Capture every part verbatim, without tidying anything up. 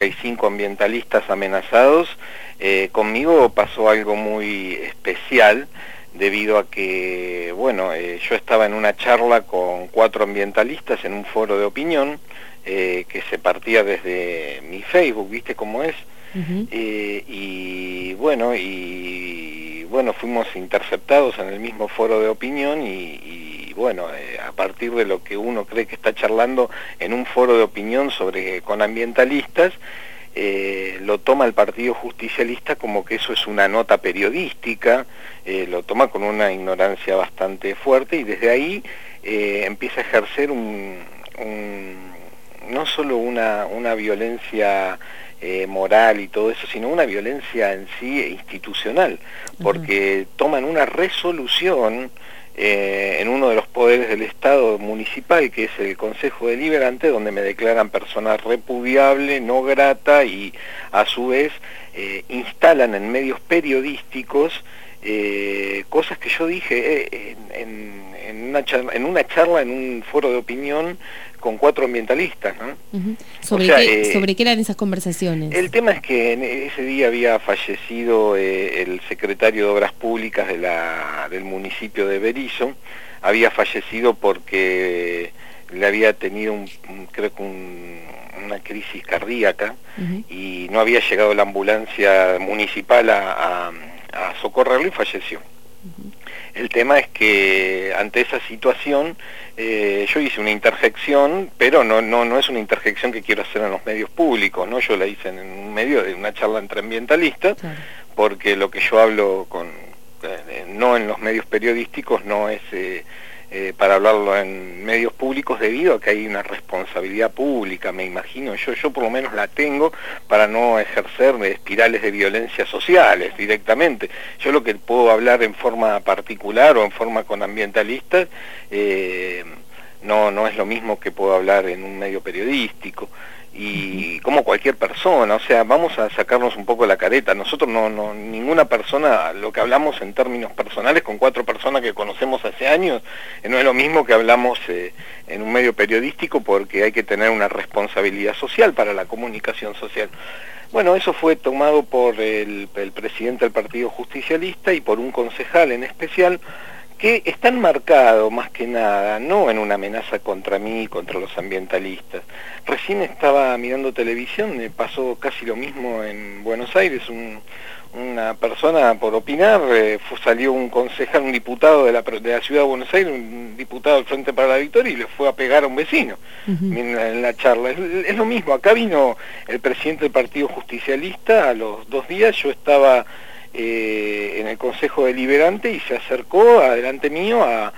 y cinco ambientalistas amenazados, eh, conmigo pasó algo muy especial, debido a que, bueno, eh, yo estaba en una charla con cuatro ambientalistas en un foro de opinión, eh, que se partía desde mi Facebook, ¿viste cómo es? Uh-huh. eh, y bueno, y bueno, fuimos interceptados en el mismo foro de opinión y, y bueno, eh, a partir de lo que uno cree que está charlando en un foro de opinión sobre con ambientalistas, Eh, lo toma el Partido Justicialista como que eso es una nota periodística, eh, lo toma con una ignorancia bastante fuerte y desde ahí eh, empieza a ejercer un, un, no solo una, una violencia eh, moral y todo eso, sino una violencia en sí institucional, porque uh-huh. toman una resolución Eh, en uno de los poderes del Estado municipal, que es el Consejo Deliberante, donde me declaran persona repudiable, no grata, y a su vez eh, instalan en medios periodísticos eh, cosas que yo dije eh, en, en, en, una charla, en una charla, en un foro de opinión con cuatro ambientalistas, ¿no? Uh-huh. ¿Sobre, o sea, qué, eh, ¿Sobre qué eran esas conversaciones? El tema es que en ese día había fallecido eh, el secretario de Obras Públicas de la, del municipio de Berisso, había fallecido porque le había tenido, un, un, creo que un, una crisis cardíaca, uh-huh. y no había llegado la ambulancia municipal a, a, a socorrerlo y falleció. Uh-huh. El tema es que ante esa situación eh, yo hice una interjección, pero no, no, no es una interjección que quiero hacer en los medios públicos, ¿no? Yo la hice en un medio de una charla entre ambientalistas, claro. Porque lo que yo hablo con eh, no en los medios periodísticos no es eh, eh, para hablarlo en medios públicos, debido a que hay una responsabilidad pública, me imagino yo, yo por lo menos la tengo para no ejercer espirales de violencia sociales directamente. Yo lo que puedo hablar en forma particular o en forma con ambientalistas, eh, no, no es lo mismo que puedo hablar en un medio periodístico. Y como cualquier persona, o sea, vamos a sacarnos un poco la careta. Nosotros no, no, ninguna persona, lo que hablamos en términos personales con cuatro personas que conocemos hace años, eh, no es lo mismo que hablamos eh, en un medio periodístico, porque hay que tener una responsabilidad social para la comunicación social. Bueno, eso fue tomado por el, el presidente del Partido Justicialista y por un concejal en especial, que está enmarcado más que nada, no en una amenaza contra mí, contra los ambientalistas. Recién estaba mirando televisión, me pasó casi lo mismo en Buenos Aires, un, una persona por opinar, eh, fue, salió un concejal, un diputado de la, de la ciudad de Buenos Aires, un diputado del Frente para la Victoria, y le fue a pegar a un vecino uh-huh. en, la, en la charla. Es, es lo mismo, acá vino el presidente del Partido Justicialista, a los dos días yo estaba Eh, en el Consejo Deliberante y se acercó adelante mío a,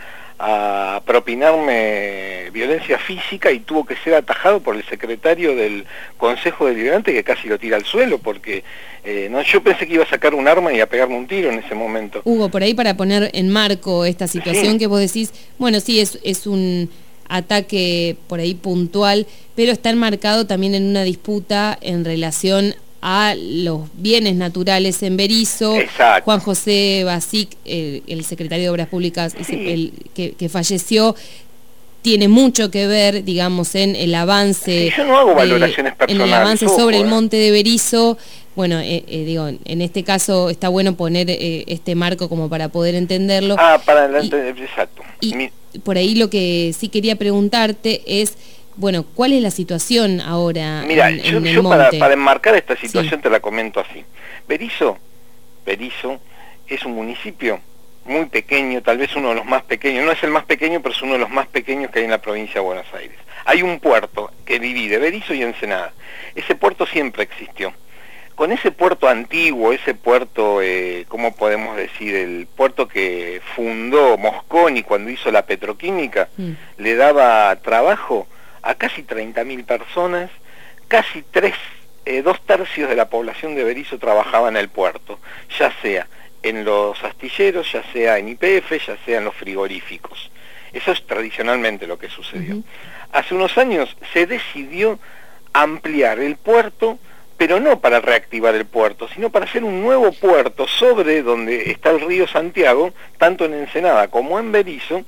a propinarme violencia física y tuvo que ser atajado por el secretario del Consejo Deliberante, que casi lo tira al suelo porque eh, no, yo pensé que iba a sacar un arma y a pegarme un tiro en ese momento. Hugo, por ahí para poner en marco esta situación sí. que vos decís, bueno, sí, es, es un ataque por ahí puntual, pero está enmarcado también en una disputa en relación a los bienes naturales en Berisso. Exacto. Juan José Basic, el, el secretario de Obras Públicas sí. el, que, que falleció, tiene mucho que ver, digamos, en el avance. Sí, yo no hago valoraciones de, personales. En el avance ojo, sobre eh. el monte de Berisso. Bueno, eh, eh, digo, en este caso está bueno poner eh, este marco como para poder entenderlo. Ah, para adelante, exacto. Y Mi... por ahí lo que sí quería preguntarte es, bueno, ¿cuál es la situación ahora Mira, en, yo, en el yo monte? Para, para enmarcar esta situación sí. te la comento así. Berisso, Berisso es un municipio muy pequeño, tal vez uno de los más pequeños, no es el más pequeño, pero es uno de los más pequeños que hay en la provincia de Buenos Aires. Hay un puerto que divide Berisso y Ensenada. Ese puerto siempre existió. Con ese puerto antiguo, ese puerto, eh, ¿cómo podemos decir? El puerto que fundó Mosconi cuando hizo la petroquímica, mm. le daba trabajo a casi treinta mil personas, casi tres, eh, dos tercios de la población de Berisso trabajaba en el puerto, ya sea en los astilleros, ya sea en Y P F, ya sea en los frigoríficos. Eso es tradicionalmente lo que sucedió. Uh-huh. Hace unos años se decidió ampliar el puerto, pero no para reactivar el puerto, sino para hacer un nuevo puerto sobre donde está el río Santiago, tanto en Ensenada como en Berisso,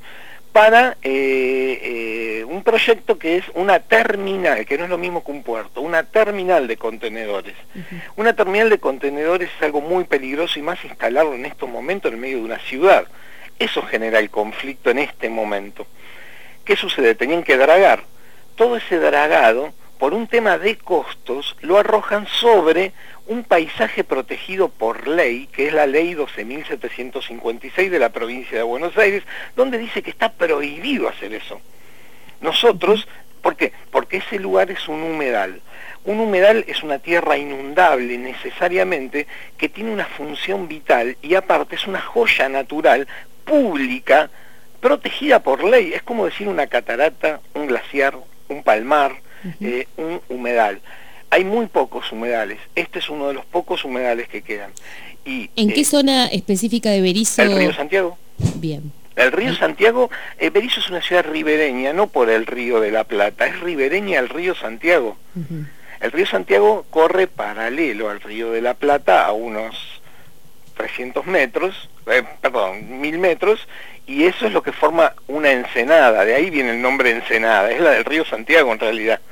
para eh, eh, un proyecto que es una terminal, que no es lo mismo que un puerto, una terminal de contenedores. Uh-huh. Una terminal de contenedores es algo muy peligroso, y más instalarlo en estos momentos en medio de una ciudad. Eso genera el conflicto en este momento. ¿Qué sucede? Tenían que dragar. Todo ese dragado, por un tema de costos, lo arrojan sobre un paisaje protegido por ley, que es la ley doce mil setecientos cincuenta y seis de la provincia de Buenos Aires, donde dice que está prohibido hacer eso. Nosotros, ¿por qué? Porque ese lugar es un humedal. Un humedal es una tierra inundable necesariamente, que tiene una función vital, y aparte es una joya natural, pública, protegida por ley. Es como decir una catarata, un glaciar, un palmar, uh-huh. eh, un humedal. Hay muy pocos humedales. Este es uno de los pocos humedales que quedan. Y, ¿En eh, qué zona específica de Berisso? El río Santiago. Bien. El río Santiago, eh, Berisso es una ciudad ribereña, no por el río de la Plata, es ribereña al río Santiago. Uh-huh. El río Santiago corre paralelo al río de la Plata a unos trescientos metros, eh, perdón, mil metros, y eso es lo que forma una ensenada. De ahí viene el nombre ensenada, es la del río Santiago en realidad.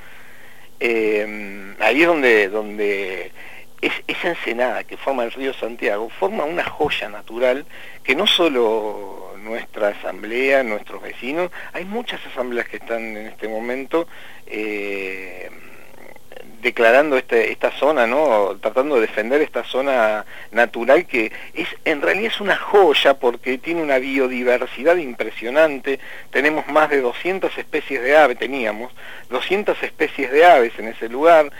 Eh, ahí es donde, donde es, esa ensenada que forma el río Santiago forma una joya natural que no solo nuestra asamblea, nuestros vecinos, hay muchas asambleas que están en este momento eh, declarando este, esta zona, ¿no? Tratando de defender esta zona natural que es en realidad es una joya porque tiene una biodiversidad impresionante. Tenemos más de doscientas especies de aves, teníamos doscientas especies de aves en ese lugar,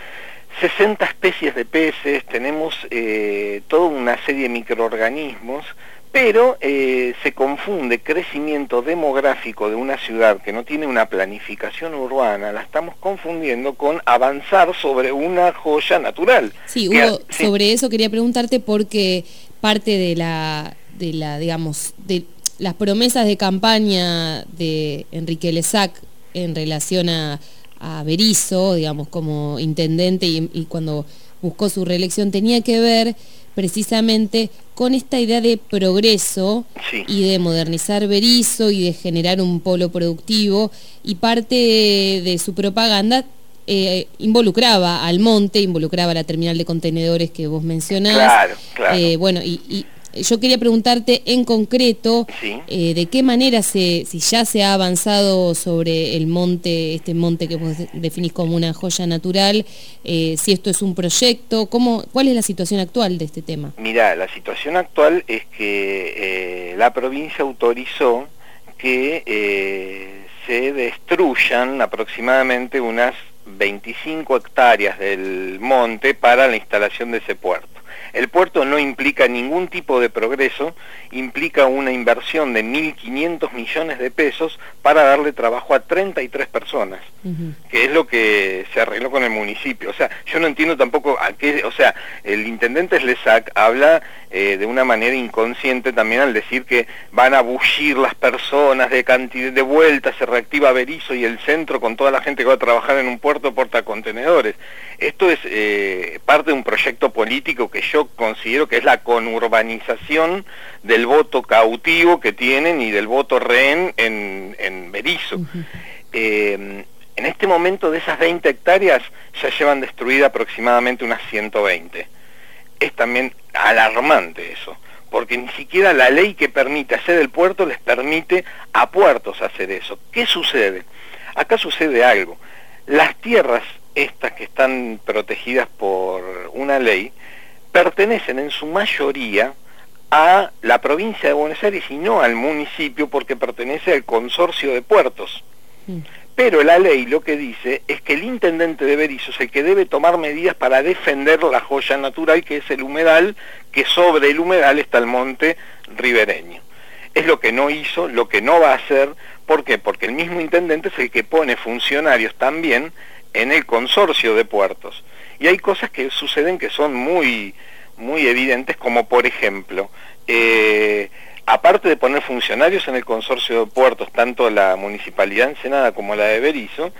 sesenta especies de peces, tenemos eh, toda una serie de microorganismos, pero eh, se confunde crecimiento demográfico de una ciudad que no tiene una planificación urbana, la estamos confundiendo con avanzar sobre una joya natural. Sí, Hugo, sí. Sobre eso quería preguntarte porque parte de la, de la, digamos, de las promesas de campaña de Enrique Lesac en relación a, a Berisso, digamos, como intendente y, y cuando buscó su reelección, tenía que ver precisamente con esta idea de progreso, sí, y de modernizar Berisso y de generar un polo productivo, y parte de, de su propaganda eh, involucraba al monte, involucraba la terminal de contenedores que vos mencionás. Claro, claro. Eh, bueno, y, y yo quería preguntarte en concreto, sí, eh, de qué manera, se, si ya se ha avanzado sobre el monte, este monte que vos definís como una joya natural, eh, si esto es un proyecto, ¿cómo, ¿cuál es la situación actual de este tema? Mirá, la situación actual es que eh, la provincia autorizó que eh, se destruyan aproximadamente unas veinticinco hectáreas del monte para la instalación de ese puerto. El puerto no implica ningún tipo de progreso, implica una inversión de mil quinientos millones de pesos para darle trabajo a treinta y tres personas, uh-huh, que es lo que se arregló con el municipio. O sea, yo no entiendo tampoco a qué, o sea, el intendente Lesac habla eh, de una manera inconsciente también al decir que van a bullir las personas de cantidad de vueltas, se reactiva Berisso y el centro con toda la gente que va a trabajar en un puerto portacontenedores. Esto es eh, parte de un proyecto político que yo considero que es la conurbanización del voto cautivo que tienen y del voto rehén en, en Berisso. Uh-huh. Eh, en este momento de esas veinte hectáreas ya llevan destruida aproximadamente unas ciento veinte. Es también alarmante eso, porque ni siquiera la ley que permite hacer el puerto les permite a puertos hacer eso. ¿Qué sucede? Acá sucede algo. Las tierras estas que están protegidas por una ley pertenecen en su mayoría a la provincia de Buenos Aires y no al municipio, porque pertenece al consorcio de puertos. Mm. Pero la ley lo que dice es que el intendente de Berisso es el que debe tomar medidas para defender la joya natural que es el humedal, que sobre el humedal está el monte ribereño. Es lo que no hizo, lo que no va a hacer. ¿Por qué? Porque el mismo intendente es el que pone funcionarios también en el consorcio de puertos. Y hay cosas que suceden que son muy, muy evidentes, como por ejemplo, eh, aparte de poner funcionarios en el consorcio de puertos, tanto la Municipalidad de Ensenada como la de Berisso,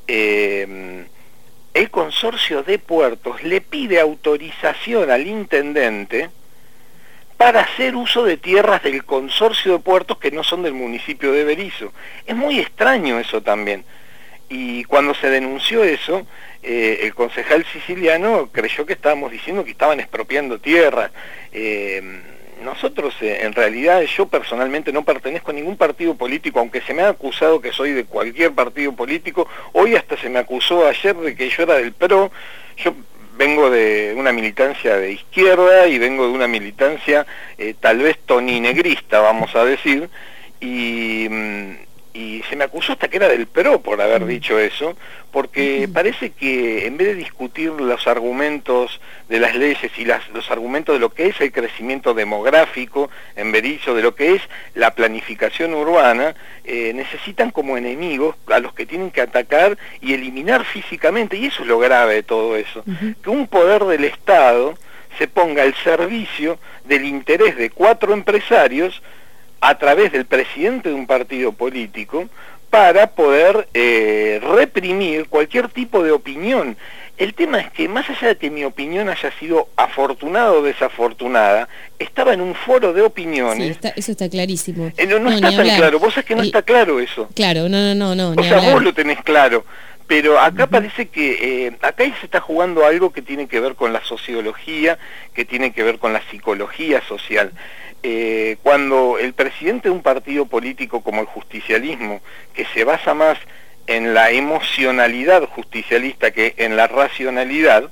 eh, el consorcio de puertos le pide autorización al intendente para hacer uso de tierras del consorcio de puertos que no son del municipio de Berisso. Es muy extraño eso también. Y cuando se denunció eso, eh, el concejal siciliano creyó que estábamos diciendo que estaban expropiando tierras. Eh, nosotros, eh, en realidad, yo personalmente no pertenezco a ningún partido político, aunque se me ha acusado que soy de cualquier partido político. Hoy hasta se me acusó ayer de que yo era del P R O. Yo vengo de una militancia de izquierda y vengo de una militancia eh, tal vez toninegrista, vamos a decir, y... y se me acusó hasta que era del P R O por haber dicho eso, porque parece que en vez de discutir los argumentos de las leyes y las, los argumentos de lo que es el crecimiento demográfico en Berisso, de lo que es la planificación urbana, eh, necesitan como enemigos a los que tienen que atacar y eliminar físicamente, y eso es lo grave de todo eso, uh-huh. que un poder del Estado se ponga al servicio del interés de cuatro empresarios a través del presidente de un partido político para poder eh, reprimir cualquier tipo de opinión. El tema es que más allá de que mi opinión haya sido afortunada o desafortunada, estaba en un foro de opiniones. Sí, está, eso está clarísimo. Eh, no, no, no está tan claro, vos sabés que no El... está claro eso. Claro, no, no, no. no o sea, hablar. Vos lo tenés claro. Pero acá uh-huh. parece que, eh, acá se está jugando algo que tiene que ver con la sociología, que tiene que ver con la psicología social. Eh, cuando el presidente de un partido político como el justicialismo, que se basa más en la emocionalidad justicialista que en la racionalidad,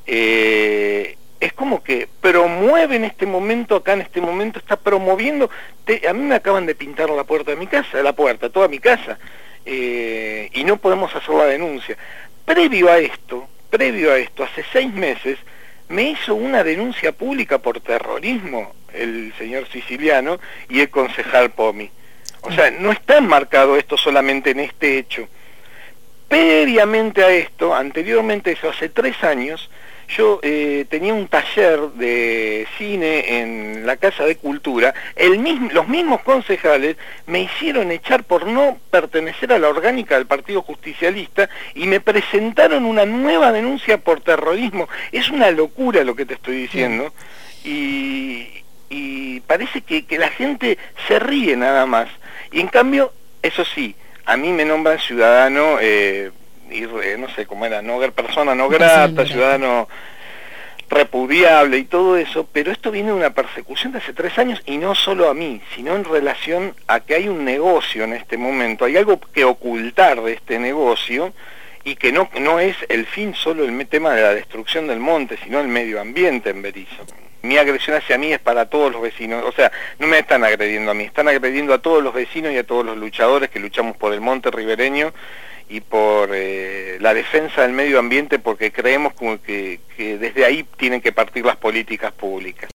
eh, es como que promueve en este momento, acá en este momento está promoviendo, te, a mí me acaban de pintar la puerta de mi casa, la puerta, toda mi casa, eh, y no podemos hacer la denuncia. Previo a esto, previo a esto, hace seis meses, me hizo una denuncia pública por terrorismo el señor siciliano y el concejal Pomi. O sea, no está enmarcado esto solamente en este hecho. Previamente a esto, anteriormente a eso, hace tres años, yo eh, tenía un taller de cine en la Casa de Cultura. El mismo, los mismos concejales me hicieron echar por no pertenecer a la orgánica del Partido Justicialista y me presentaron una nueva denuncia por terrorismo. Es una locura lo que te estoy diciendo. Y, y parece que, que la gente se ríe nada más. Y en cambio, eso sí, a mí me nombran ciudadano... Eh, y no sé cómo era, no persona no grata, ciudadano repudiable y todo eso, pero esto viene de una persecución de hace tres años y no solo a mí, sino en relación a que hay un negocio en este momento, hay algo que ocultar de este negocio y que no, no es el fin solo el tema de la destrucción del monte, sino el medio ambiente en Berisso. Mi agresión hacia mí es para todos los vecinos, o sea, no me están agrediendo a mí, están agrediendo a todos los vecinos y a todos los luchadores que luchamos por el monte ribereño y por eh, la defensa del medio ambiente, porque creemos como que, que desde ahí tienen que partir las políticas públicas.